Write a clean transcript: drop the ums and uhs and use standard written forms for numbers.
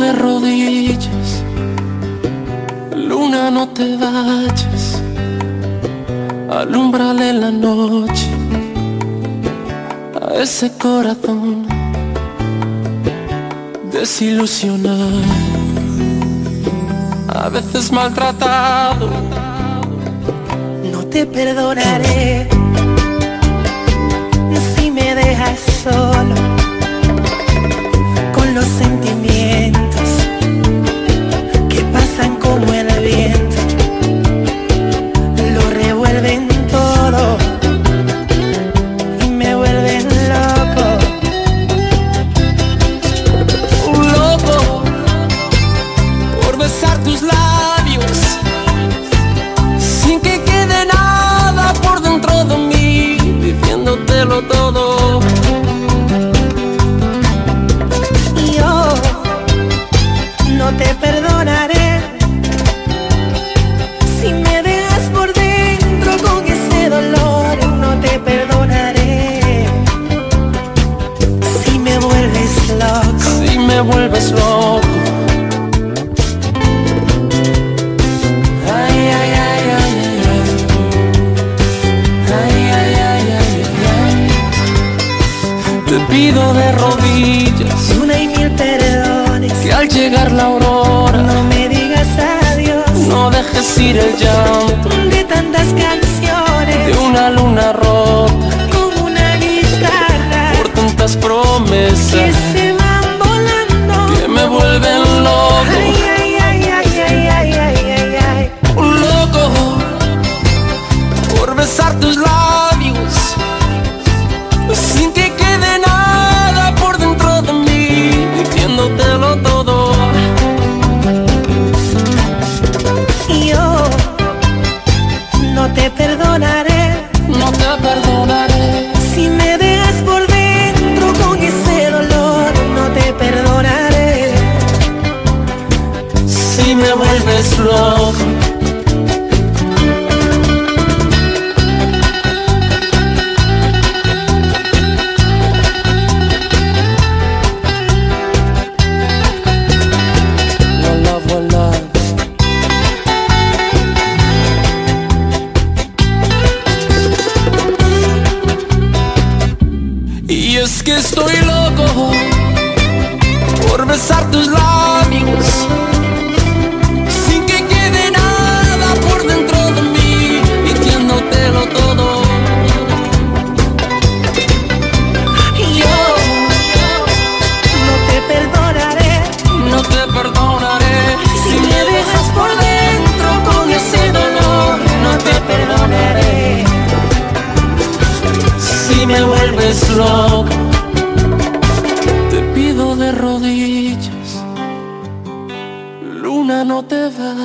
de rodillas, luna, no te vayas, alúmbrale la noche a ese corazón desilusionado, a veces maltratado. No te perdonaré si me dejas solo con los sentimientos que pasan como el viento, lo revuelven todo y me vuelven loco. Un loco por besar tus labios sin que quede nada por dentro de mí, diciéndotelo todo. No te perdonaré si me dejas por dentro con ese dolor. No te perdonaré si me vuelves loco. Si me vuelves loco. Ay, ay, ay, ay, ay. Ay, ay, ay, ay, ay. Te pido de rodillas Una y mil perdones, que al llegar la aurora no me digas adiós. no dejes ir el llanto De tantas canciones, de una luna rota como una guitarra, por tantas que promesas se van volando, que me vuelven loco. Ay, ay, ay, ay, ay, ay, ay, ay, ay. Un loco por besar tus labios sin que quede nada por dentro de mí, diciéndotelo todo. Y yo no te perdonaré No te perdonaré si me dejas por dentro con ese dolor. No te perdonaré si me vuelves loco. Y es que estoy loco por besar tus labios sin que quede nada por dentro de mí, diciéndotelo todo. y yo no te perdonaré No te perdonaré si me dejas por dentro con ese dolor. No te perdonaré si me vuelves loco. Te pido de rodillas, luna, no te vayas,